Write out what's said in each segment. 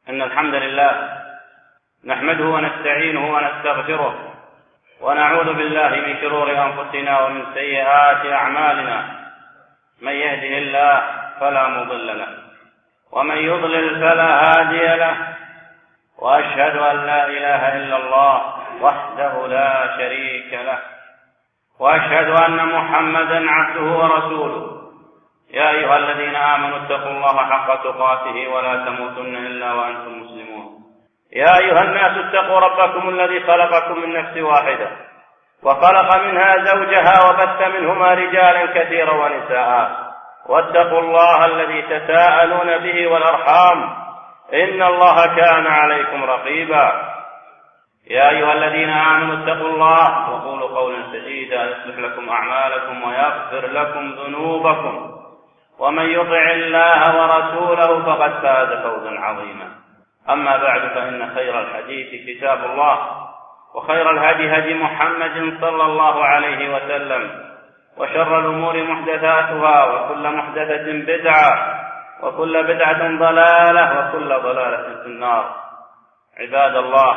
إن الحمد لله نحمده ونستعينه ونستغفره ونعوذ بالله من شرور أنفسنا ومن سيئات أعمالنا. من يهده الله فلا مضل له ومن يضلل فلا هادي له، وأشهد أن لا إله إلا الله وحده لا شريك له، وأشهد أن محمدا عبده ورسوله. يا أيها الذين آمنوا اتقوا الله حق تقاته ولا تموتن إلا وأنتم مسلمون. يا أيها الناس اتقوا ربكم الذي خلقكم من نفس واحدة وخلق منها زوجها وبث منهما رجالا كثيرا ونساء، واتقوا الله الذي تساءلون به والأرحام إن الله كان عليكم رقيبا. يا أيها الذين آمنوا اتقوا الله وقولوا قولا سديدا يصلح لكم أعمالكم ويغفر لكم ذنوبكم، ومن يطع الله ورسوله فقد فاز فوزا عظيما. أما بعد، فإن خير الحديث كتاب الله، وخير الهدي هدي محمد صلى الله عليه وسلم، وشر الأمور محدثاتها، وكل محدثة بدعة، وكل بدعة ضلالة، وكل ضلالة في النار. عباد الله،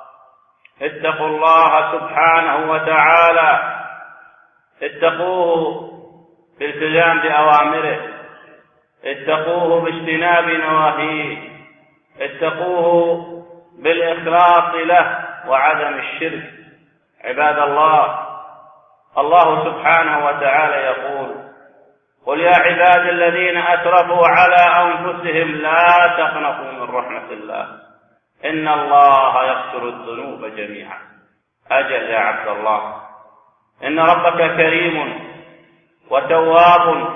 اتقوا الله سبحانه وتعالى، اتقوه بالالتزام بأوامره، اتقوه باجتناب نواهيه، اتقوه بالإخلاص له وعدم الشرك. عباد الله، الله سبحانه وتعالى يقول: قل يا عبادي الذين أسرفوا على أنفسهم لا تقنطوا من رحمة الله إن الله يغفر الذنوب جميعا. أجل يا عبد الله، إن ربك كريم وتواب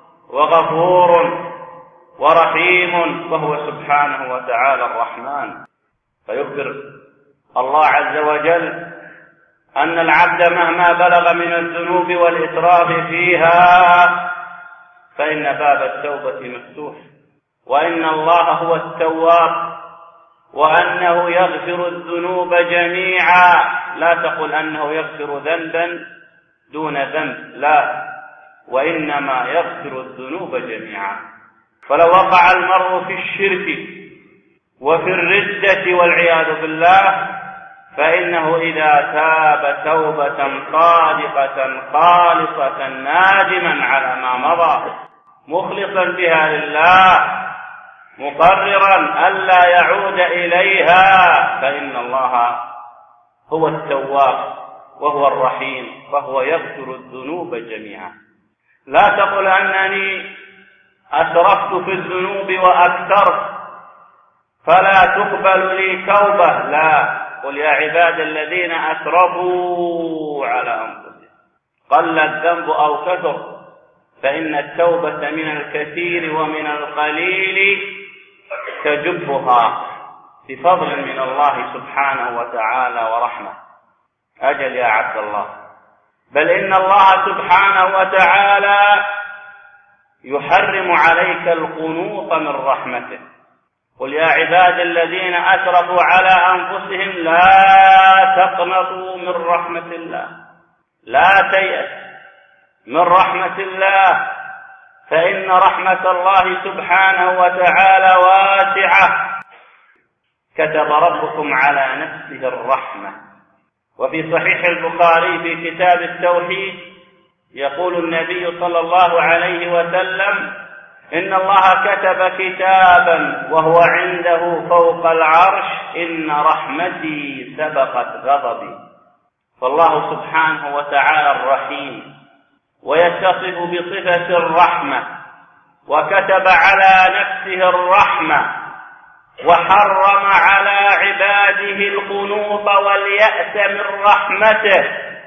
وغفور ورحيم، وهو سبحانه وتعالى الرحمن. فيخبر الله عز وجل أن العبد مهما بلغ من الذنوب والإسراف فيها فإن باب التوبة مفتوح، وإن الله هو التواب، وأنه يغفر الذنوب جميعا. لا تقل أنه يغفر ذنبا دون ذنب، لا، وإنما يغفر الذنوب جميعا. فلو وقع المرء في الشرك وفي الردة والعياذ بالله، فإنه إذا تاب توبة صادقة خالصة نادما على ما مضى مخلصا بها لله مقررا ألا يعود إليها، فإن الله هو التواب وهو الرحيم، فهو يغفر الذنوب جميعا. لا تقل أنني أسرفت في الذنوب وأكثرت فلا تقبل لي توبة، لا. قل يا عباد الذين أسرفوا على أنفسهم قل الذنب أو كثر، فإن التوبة من الكثير ومن القليل تجبها بفضل من الله سبحانه وتعالى ورحمة. أجل يا عبد الله، بل إن الله سبحانه وتعالى يحرم عليك القنوط من رحمته. قل يا عباد الذين أسرفوا على أنفسهم لا تقنطوا من رحمة الله، لا تيأس من رحمة الله، فإن رحمة الله سبحانه وتعالى واسعة. كتب ربكم على نفسه الرحمة. وفي صحيح البخاري في كتاب التوحيد يقول النبي صلى الله عليه وسلم: إن الله كتب كتابا وهو عنده فوق العرش إن رحمتي سبقت غضبي. فالله سبحانه وتعالى الرحيم، ويتصف بصفة الرحمة، وكتب على نفسه الرحمة، وحرم على عباده القنوط واليأس من رحمته.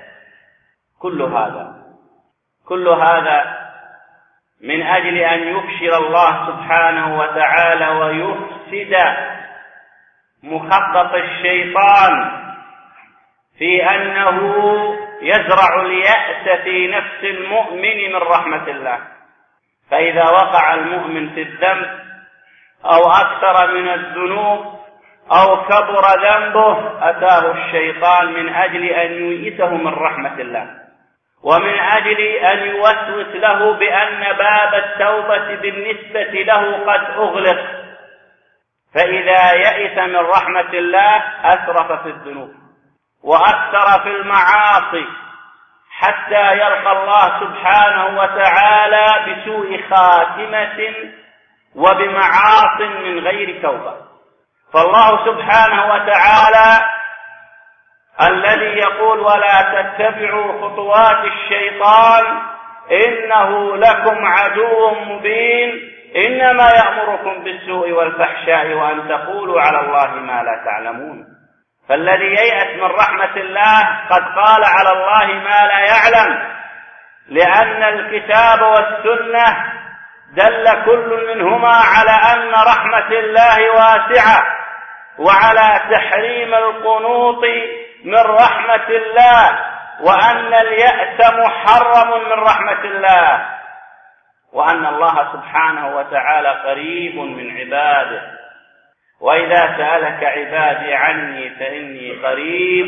كل هذا من أجل أن يفشل الله سبحانه وتعالى ويفسد مخطط الشيطان في أنه يزرع اليأس في نفس المؤمن من رحمة الله. فإذا وقع المؤمن في الذنب أو أكثر من الذنوب أو كبر ذنبه أتاه الشيطان من أجل أن ييئسه من رحمة الله، ومن أجل أن يوسوس له بأن باب التوبة بالنسبة له قد أغلق، فإذا يئس من رحمة الله أسرف في الذنوب وأكثر في المعاصي حتى يلقى الله سبحانه وتعالى بسوء خاتمة وبمعاص من غير توبة. فالله سبحانه وتعالى الذي يقول ولا تتبعوا خطوات الشيطان إنه لكم عدو مبين إنما يأمركم بالسوء والفحشاء وأن تقولوا على الله ما لا تعلمون. فالذي ييأس من رحمة الله قد قال على الله ما لا يعلم، لأن الكتاب والسنة دل كل منهما على أن رحمة الله واسعة وعلى تحريم القنوط من رحمة الله، وأن اليأس محرم من رحمة الله، وأن الله سبحانه وتعالى قريب من عباده. وإذا سألك عبادي عني فإني قريب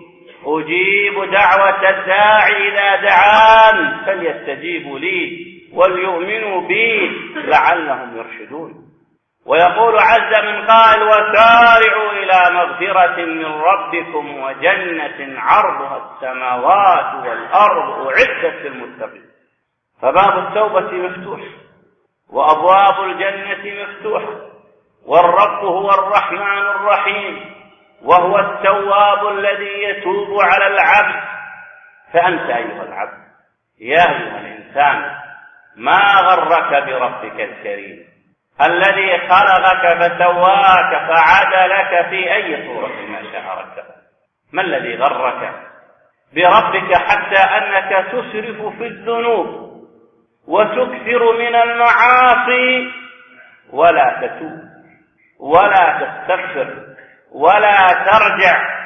أجيب دعوة الداعي إذا دعان فليستجيبوا لي وليؤمنوا بي لعلهم يرشدون. ويقول عز من قائل وسارعوا إلى مغفرة من ربكم وجنة عرضها السماوات والأرض أعدت للمتقين. فباب التوبة مفتوح وأبواب الجنة مفتوحة، والرب هو الرحمن الرحيم وهو التواب الذي يتوب على العبد. فأنت أيها العبد يا أيها الإنسان ما غرك بربك الكريم الذي خلقك فسواك فعدلك في أي صورة ما شاء ركبك؟ ما الذي غرك بربك حتى أنك تسرف في الذنوب وتكثر من المعاصي ولا تتوب ولا تستغفر ولا ترجع،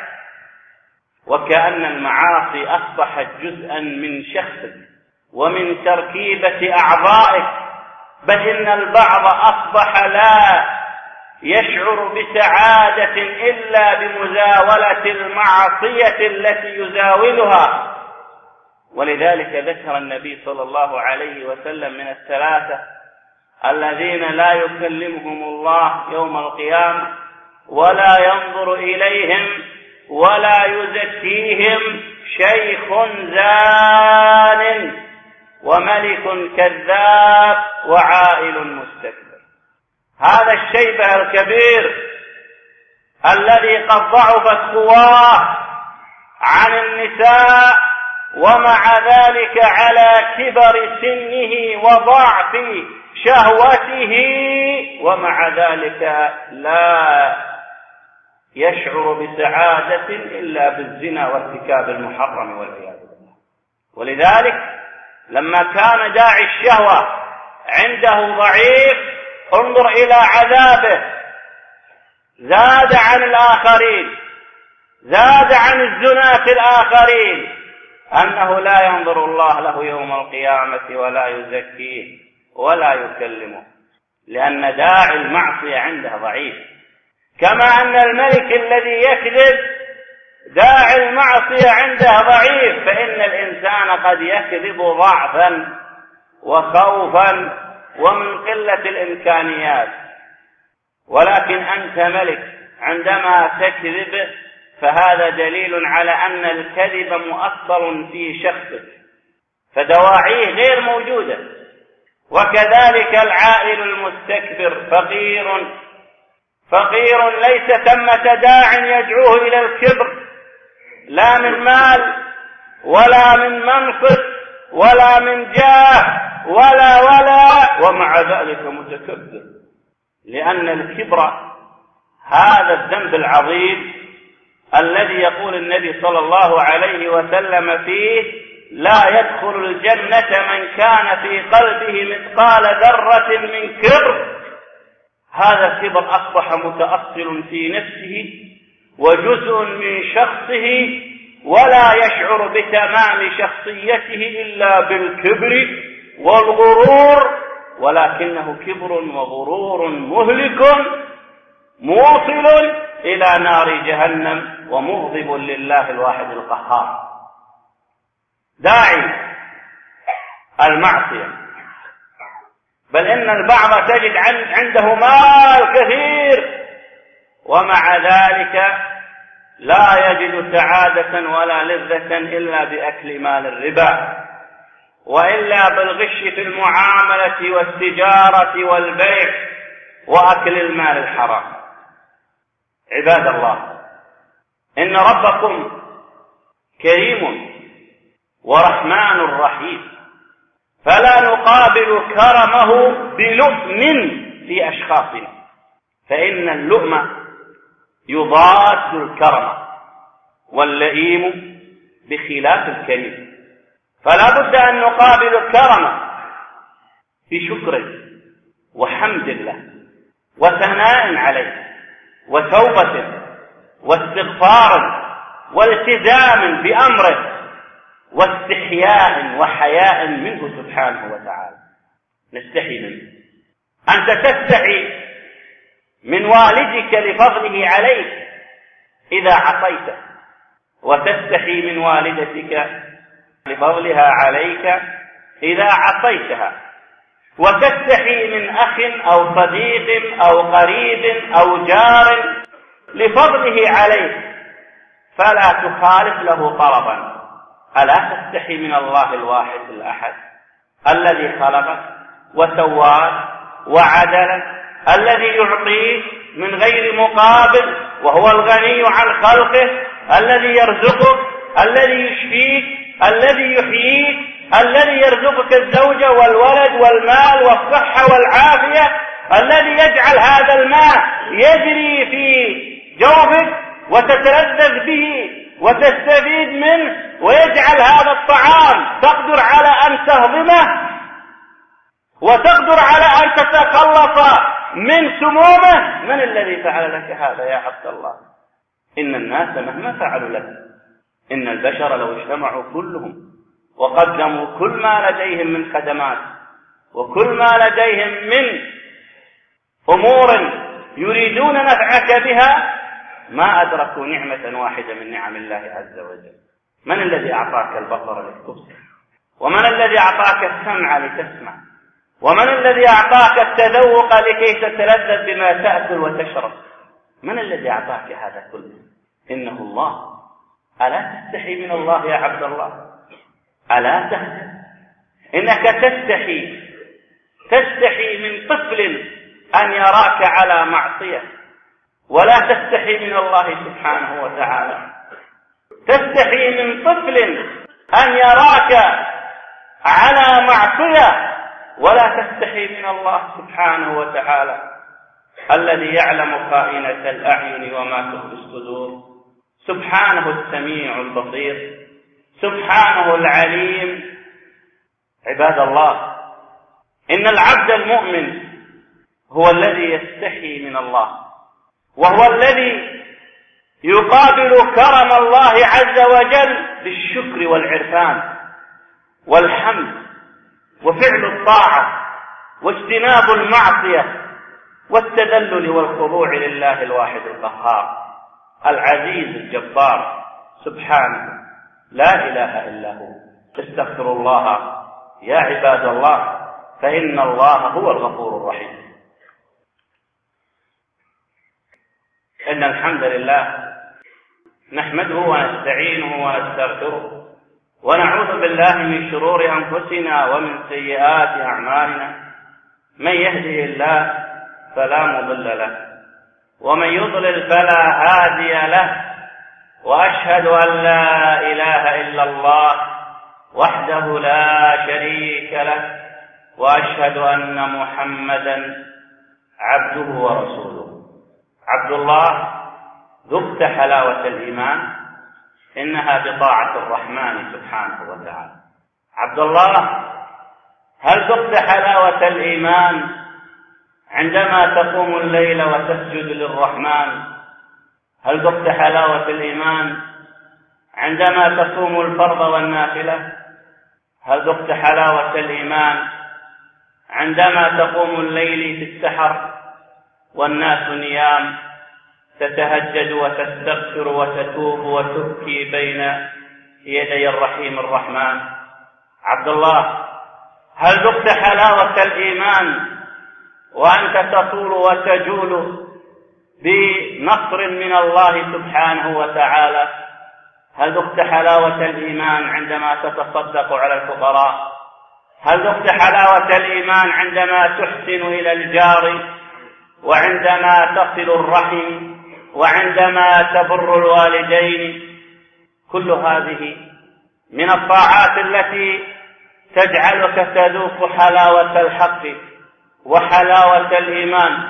وكأن المعاصي أصبحت جزءا من شخصك ومن تركيبة أعضائك، بل إن البعض أصبح لا يشعر بسعادة إلا بمزاولة المعصية التي يزاولها. ولذلك ذكر النبي صلى الله عليه وسلم من الثلاثة الذين لا يكلمهم الله يوم القيامة ولا ينظر إليهم ولا يزكيهم شيخ زان وملك كذاب وعائل مستكبر. هذا الشيبة الكبير الذي قد ضعفت قواه عن النساء ومع ذلك على كبر سنه وضعف شهوته ومع ذلك لا يشعر بسعادة إلا بالزنا وارتكاب المحرم والعياذ بالله. ولذلك لما كان داعي الشهوة عنده ضعيف انظر إلى عذابه، زاد عن الآخرين، زاد عن الزناة الآخرين، أنه لا ينظر الله له يوم القيامة ولا يزكيه ولا يكلمه، لأن داعي المعصية عنده ضعيف. كما أن الملك الذي يكذب داعي المعصية عنده ضعيف، فإن الإنسان قد يكذب ضعفا وخوفا ومن قلة الإمكانيات، ولكن أنت ملك عندما تكذب فهذا دليل على أن الكذب مؤثر في شخصك فدواعيه غير موجودة. وكذلك العائل المستكبر فقير ليس ثمة داع يدعوه إلى الكبر، لا من مال ولا من منصب ولا من جاه ولا ومع ذلك متكبر، لأن الكبر هذا الذنب العظيم الذي يقول النبي صلى الله عليه وسلم فيه لا يدخل الجنة من كان في قلبه مثقال ذرة من كبر. هذا الكبر أصبح متأصل في نفسه وجزء من شخصه ولا يشعر بتمام شخصيته إلا بالكبر والغرور، ولكنه كبر وغرور مهلك موصل إلى نار جهنم ومغضب لله الواحد القهار. داعي المعصية، بل إن البعض تجد عنده مال كثير ومع ذلك لا يجد سعادة ولا لذة إلا بأكل مال الربا، وإلا بالغش في المعاملة والتجارة والبيع وأكل المال الحرام. عباد الله، إن ربكم كريم ورحمن رحيم، فلا نقابل كرمه بلؤم في أشخاصنا، فإن اللؤم يضاد الكرم، واللئيم بخلاف الكريم. فلا بد أن نقابل الكرم بشكر وحمد الله وثناء عليه وتوبة واستغفار والتزام بأمره واستحياء وحياء منه سبحانه وتعالى. نستحي منه. أنت تستحي من والدك لفضله عليك إذا عصيته، وتستحي من والدتك لفضلها عليك إذا عصيتها، وتستحي من أخ أو صديق أو قريب أو جار لفضله عليك فلا تخالف له طلبا. ألا تستحي من الله الواحد الأحد الذي خلقك وسواك وعدلك، الذي يعطيك من غير مقابل وهو الغني عن خلقه، الذي يرزقك، الذي يشفيك، الذي يحييك، الذي يرزقك الزوجة والولد والمال والصحة والعافية، الذي يجعل هذا الماء يجري في جوفك وتتلذذ به وتستفيد منه، ويجعل هذا الطعام تقدر على أن تهضمه وتقدر على أن تتخلص من سمومه. من الذي فعل لك هذا يا عبد الله؟ إن الناس مهما فعلوا لك، إن البشر لو اجتمعوا كلهم وقدموا كل ما لديهم من خدمات وكل ما لديهم من أمور يريدون نفعك بها ما أدركوا نعمة واحدة من نعم الله عز وجل. من الذي أعطاك البصر لتبصر؟ ومن الذي أعطاك السمع لتسمع؟ ومن الذي أعطاك التذوق لكي تتلذذ بما تأكل وتشرب؟ من الذي أعطاك هذا كله؟ إنه الله. ألا تستحي من الله يا عبد الله؟ ألا تستحي؟ إنك تستحي من طفل أن يراك على معصية، ولا تستحي من الله سبحانه وتعالى. تستحي من طفل أن يراك على معصية، ولا تستحي من الله سبحانه وتعالى الذي يعلم خائنة الأعين وما تخفي الصدور. سبحانه السميع البصير، سبحانه العليم. عباد الله، إن العبد المؤمن هو الذي يستحي من الله، وهو الذي يقابل كرم الله عز وجل بالشكر والعرفان والحمد وفعل الطاعة واجتناب المعصية والتذلل والخضوع لله الواحد القهار العزيز الجبار سبحانه لا إله إلا هو. استغفروا الله يا عباد الله، فإن الله هو الغفور الرحيم. إن الحمد لله نحمده ونستعينه ونستغفره ونعوذ بالله من شرور أنفسنا ومن سيئات أعمالنا. من يهده الله فلا مضل له، ومن يضلل فلا هادي له، وأشهد أن لا إله إلا الله وحده لا شريك له، وأشهد أن محمدا عبده ورسوله. عبد الله ذقت حلاوة الإيمان، إنها بطاعة الرحمن سبحانه وتعالى. عبد الله، هل ذقت حلاوة الإيمان عندما تقوم الليل وتسجد للرحمن؟ هل ذقت حلاوة الإيمان عندما تصوم الفرض والنافلة؟ هل ذقت حلاوة الإيمان عندما تقوم الليل في السحر والناس نيام، تتهجد وتستغفر وتتوب وتبكي بين يدي الرحيم الرحمن؟ عبد الله، هل ذقت حلاوة الإيمان وأنت تطول وتجول بنصر من الله سبحانه وتعالى؟ هل ذقت حلاوة الإيمان عندما تتصدق على الفقراء؟ هل ذقت حلاوة الإيمان عندما تحسن إلى الجار، وعندما تصل الرحم، وعندما تبر الوالدين؟ كل هذه من الطاعات التي تجعلك تذوق حلاوة الحق وحلاوة الإيمان،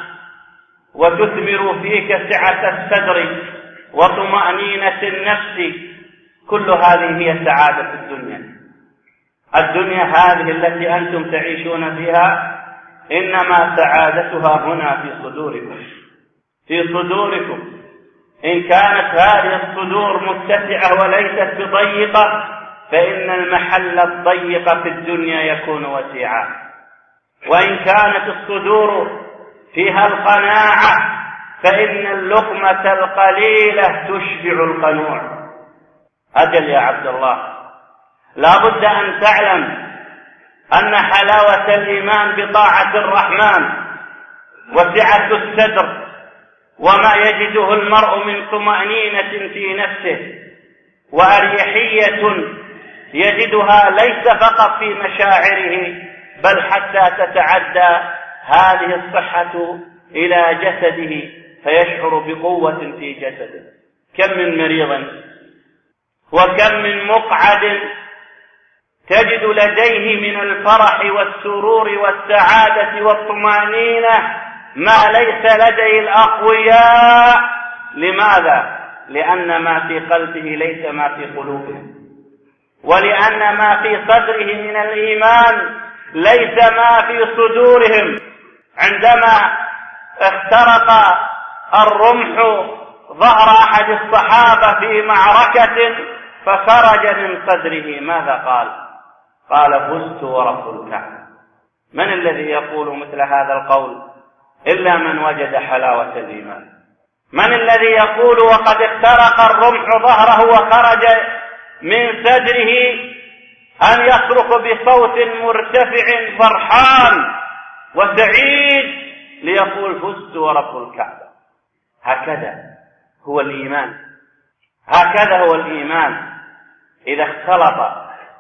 وتثمر فيك سعة الصدر وطمأنينة النفس. كل هذه هي سعادة الدنيا. الدنيا هذه التي أنتم تعيشون فيها إنما سعادتها هنا في صدوركم، في صدوركم. إن كانت هذه الصدور متسعة وليست بضيقة، فإن المحل الضيق في الدنيا يكون وسيعا. وإن كانت الصدور فيها القناعة، فإن اللقمة القليلة تشبع القنوع. أجل يا عبد الله، لا بد أن تعلم أن حلاوة الإيمان بطاعة الرحمن وسعة الصدر وما يجده المرء من طمأنينة في نفسه وأريحية يجدها ليس فقط في مشاعره، بل حتى تتعدى هذه الصحة إلى جسده فيشعر بقوة في جسده. كم من مريض وكم من مقعد تجد لديه من الفرح والسرور والسعادة والطمأنينة ما ليس لدي الأقوياء. لماذا؟ لأن ما في قلبه ليس ما في قلوبهم، ولأن ما في صدره من الإيمان ليس ما في صدورهم. عندما اخترق الرمح ظهر أحد الصحابة في معركة فخرج من صدره ماذا قال؟ قال: فزت ورب الكعبة. من الذي يقول مثل هذا القول إلا من وجد حلاوة الإيمان؟ من الذي يقول وقد اخترق الرمح ظهره وخرج من صدره أن يصرخ بصوت مرتفع فرحان وسعيد ليقول: فزت ورب الكعبة؟ هكذا هو الإيمان، هكذا هو الإيمان. إذا اختلط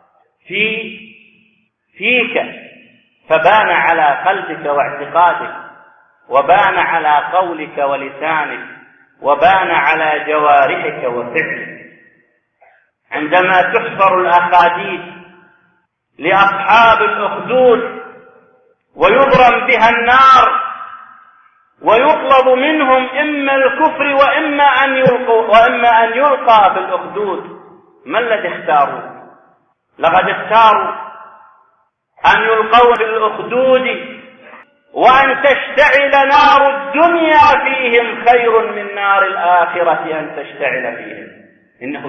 فيك فبان على قلبك واعتقادك، وبان على قولك ولسانك، وبان على جوارحك وفعلك. عندما تحفر الأخاديد لأصحاب الأخدود ويضرم بها النار ويطلب منهم إما الكفر وإما أن يلقى بالأخدود، ما الذي اختاروا؟ لقد اختاروا أن يلقوا بالأخدود وأن تشتعل نار الدنيا فيهم خير من نار الآخرة أن تشتعل فيهم. إنه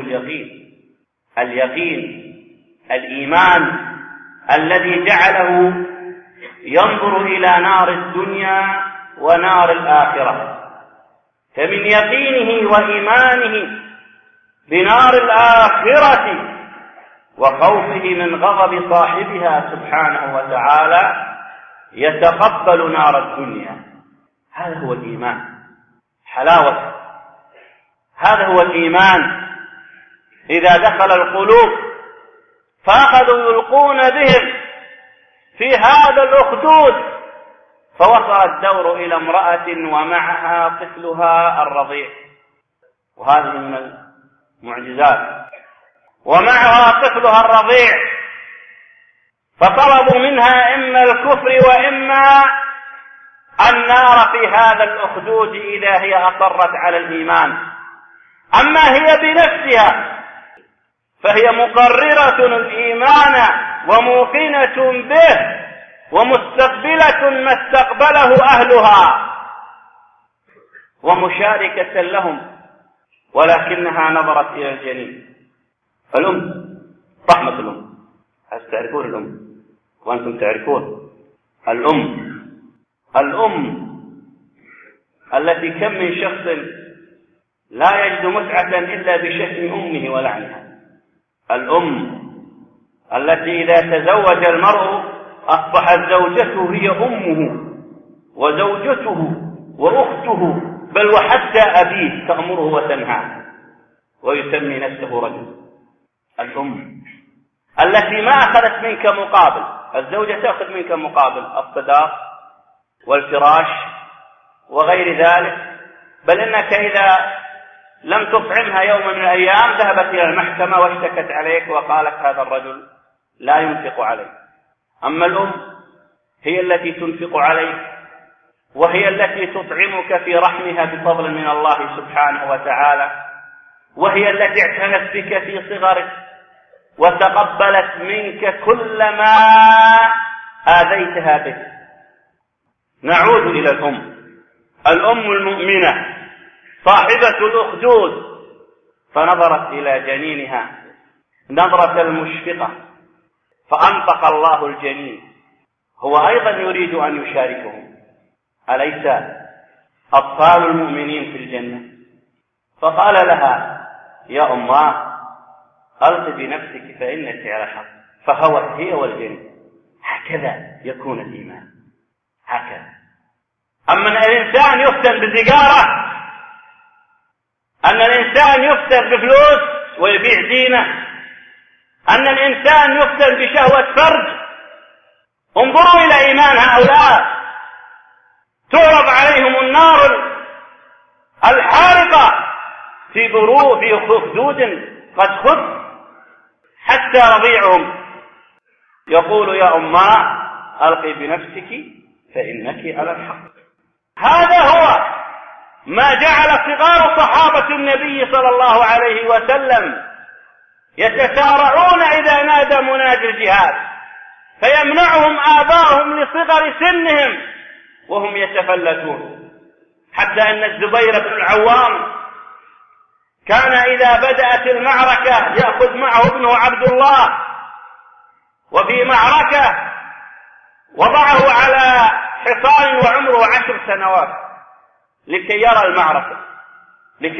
اليقين الإيمان الذي جعله ينظر إلى نار الدنيا ونار الآخرة. فمن يقينه وإيمانه بنار الآخرة وخوفه من غضب صاحبها سبحانه وتعالى يتقبل نار الدنيا. هذا هو الإيمان، حلاوة. هذا هو الإيمان. إذا دخل القلوب فأخذوا يلقون بهم في هذا الأخدود، فوصل الدور إلى امرأة ومعها طفلها الرضيع، وهذه من المعجزات، ومعها طفلها الرضيع، فطلبوا منها إما الكفر وإما النار في هذا الأخدود إذا هي أصرت على الإيمان. أما هي بنفسها فهي مقررة الإيمان وموقنة به ومستقبلة ما استقبله أهلها ومشاركة لهم، ولكنها نظرت إلى الجنين. الأم رحمة الأم، هل تعرفون الأم؟ وأنتم تعرفون الأم التي كم من شخص لا يجد متعة إلا بشتم أمه ولعنها. الأم التي إذا تزوج المرء أصبحت زوجته هي أمه وزوجته وأخته، بل وحتى أنت أبيه تأمره وتنهاه ويسمي نفسه رجل. الأم التي ما أخذت منك مقابل، الزوجة تأخذ منك مقابل الصداق والفراش وغير ذلك، بل إنك إذا لم تطعمها يوم من الأيام ذهبت إلى المحكمة واشتكت عليك وقالت هذا الرجل لا ينفق عليك. أما الأم هي التي تنفق عليك، وهي التي تطعمك في رحمها بفضل من الله سبحانه وتعالى، وهي التي اعتنت بك في صغرك وتقبلت منك كل ما آذيتها به. نعود إلى الأم المؤمنة صاحبة الأخدود، فنظرت إلى جنينها نظرة المشفقة فأنطق الله الجنين، هو أيضا يريد أن يشاركهم. أليس أطفال المؤمنين في الجنة؟ فقال لها يا أماه ألق بنفسك فإنك على حق، فهوت هي والجنين. هكذا يكون الإيمان، هكذا. أما أن الإنسان يفتن بالسيجارة، أن الإنسان يفتن بفلوس ويبيع دينه، أن الإنسان يفتن بشهوة فرج، انظروا إلى إيمان هؤلاء، تعرض عليهم النار الحارقة في خدود قد خذ حتى رضيعهم، يقول يا أماه ألقي بنفسك فإنك على الحق. هذا هو ما جعل صغار صحابة النبي صلى الله عليه وسلم يتسارعون إذا نادى منادي الجهاد، فيمنعهم آباؤهم لصغر سنهم وهم يتفلتون، حتى أن الزبير بن العوام كان إذا بدأت المعركة يأخذ معه ابنه عبد الله، وفي معركة وضعه على حصان وعمره 10 سنوات لكي يرى المعركة، لكي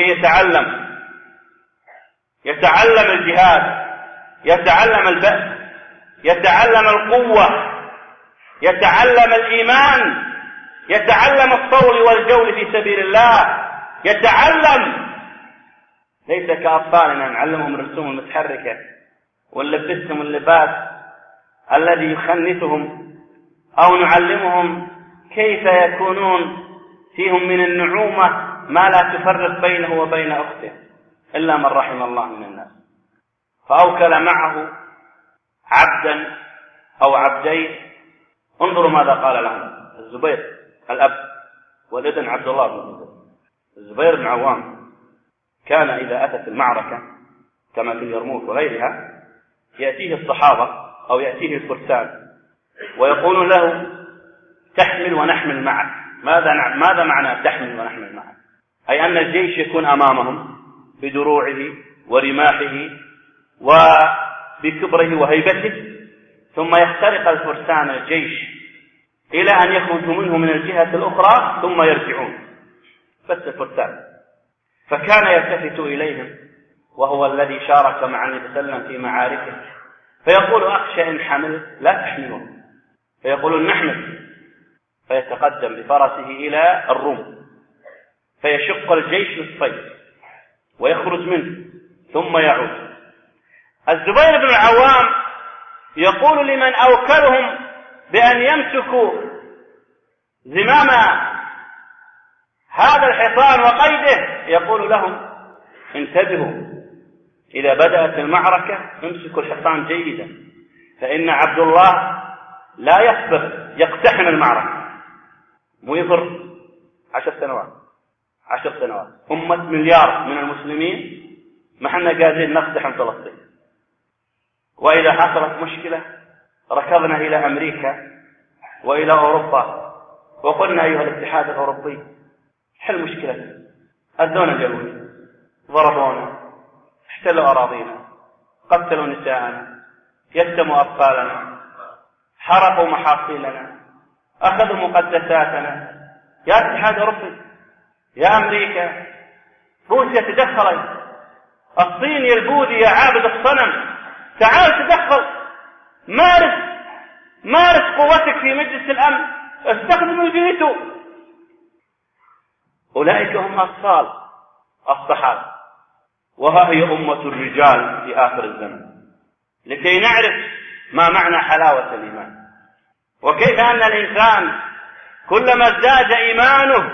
يتعلم الجهاد، يتعلم البأس، يتعلم القوة، يتعلم الإيمان، يتعلم الطول والجول في سبيل الله، يتعلم. ليس كأطفالنا نعلمهم الرسوم المتحركة ونلبسهم اللباس الذي يخنثهم، أو نعلمهم كيف يكونون فيهم من النعومة ما لا تفرق بينه وبين أخته إلا من رحم الله من الناس. فأوكل معه عبدا أو عبدين، انظروا ماذا قال لهم الزبير الأب والابن عبد الله بن الزبير. الزبير بن عوام كان إذا أتت المعركة كما في اليرموك وغيرها يأتيه الصحابة أو يأتيه الفرسان ويقولون له تحمل ونحمل معك. ماذا معنى تحمل ونحمل معك؟ أي أن الجيش يكون أمامهم بدروعه ورماحه وبكبره وهيبته، ثم يخترق الفرسان الجيش إلى أن يخرجوا منه من الجهة الأخرى ثم يرجعون، بس الفرسان. فكان يلتفت إليهم وهو الذي شارك مع النبي صلى الله عليه وسلم في معاركه، فيقول أخشى إن حمل لا تحملون، فيقولون نحمل، فيتقدم بفرسه إلى الروم فيشق الجيش نصفين ويخرج منه ثم يعود. الزبير بن العوام يقول لمن أوكلهم بأن يمسكوا زمام هذا الحصان وقيده، يقول لهم انتبهوا إذا بدأت المعركة امسكوا الحصان جيدا، فإن عبد الله لا يصبر يقتحم المعركة، مو يضر 10 سنوات 10 سنوات. أمة مليار من المسلمين ما احنا قادرين نقتحم فلسطين، وإذا حصلت مشكلة ركضنا إلى أمريكا وإلى أوروبا وقلنا أيها الاتحاد الأوروبي حل مشكلة، أذونا اليهود، ضربونا، احتلوا أراضينا، قتلوا نساءنا، يتموا أطفالنا، حرقوا محاصيلنا، أخذوا مقدساتنا. يا اتحاد أوروبي، يا أمريكا، روسيا تدخلت، الصين يا البوذي يا عابد الصنم، تعال تدخل، مارس قوتك في مجلس الأمن، استخدم الفيتو. أولئك هم أطفال الصحابة، وها هي أمة الرجال في آخر الزمن، لكي نعرف ما معنى حلاوة الإيمان، وكيف أن الإنسان كلما ازداد إيمانه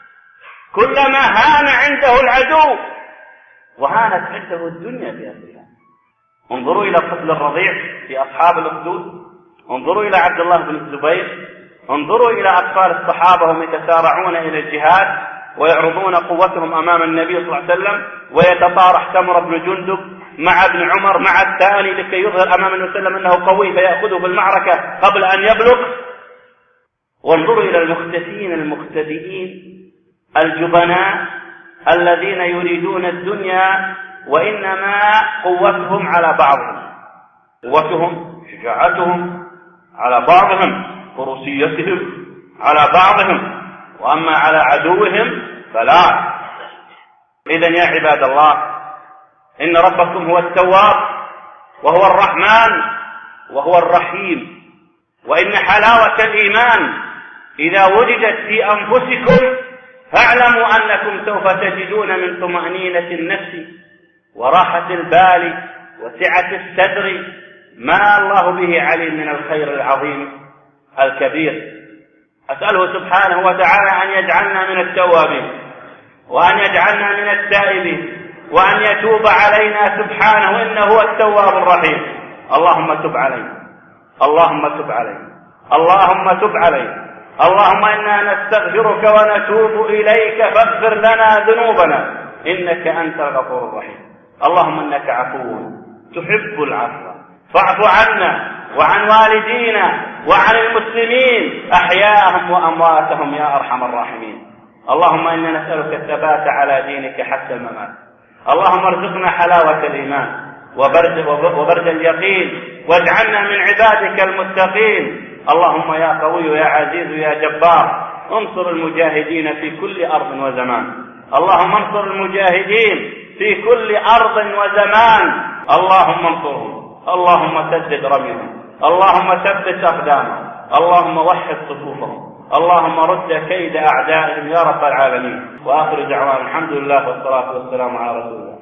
كلما هان عنده العدو وهانت عنده الدنيا بأسرها. انظروا إلى الطفل الرضيع في أصحاب الأخدود، انظروا إلى عبد الله بن الزبير، انظروا إلى أطفال الصحابة وهم يتسارعون إلى الجهاد ويعرضون قوتهم أمام النبي صلى الله عليه وسلم، ويتطارح سمرة بن جندب مع ابن عمر مع الثاني لكي يظهر أمام النبي صلى الله عليه وسلم أنه قوي فيأخذه في المعركة قبل أن يبلغ. وانظروا إلى المختفين المختبئين الجبناء الذين يريدون الدنيا وإنما قوتهم على بعضهم، قوتهم شجاعتهم على بعضهم، فروسيتهم على بعضهم، وأما على عدوهم فلا. إذن يا عباد الله، إن ربكم هو التواب وهو الرحمن وهو الرحيم، وإن حلاوة الإيمان إذا وجدت في أنفسكم فاعلموا أنكم سوف تجدون من طمأنينة النفس وراحة البال وسعة الصدر ما الله به عليم من الخير العظيم الكبير. أسأله سبحانه وتعالى أن يجعلنا من التوابين، وأن يجعلنا من التائبين، وأن يتوب علينا سبحانه إنه هو التواب الرحيم. اللهم تب علينا، اللهم تب علينا، اللهم تب علينا، اللهم إنا نستغفرك ونتوب إليك فاغفر لنا ذنوبنا إنك أنت الغفور الرحيم. اللهم إنك عفو تحب العفو فاعف عنا وعن والدينا وعن المسلمين أحياءهم وأمواتهم يا أرحم الراحمين. اللهم إنا نسألك الثبات على دينك حتى الممات. اللهم ارزقنا حلاوة الإيمان وبرد اليقين، واجعلنا من عبادك المتقين. اللهم يا قوي يا عزيز يا جبار انصر المجاهدين في كل أرض وزمان. اللهم انصر المجاهدين في كل أرض وزمان. اللهم انصرهم، اللهم سدد رميهم، اللهم ثبت أقدامهم، اللهم وحد صفوفهم، اللهم رد كيد أعدائهم يا رب العالمين. وآخر دعوانا الحمد لله والصلاة والسلام على رسول الله.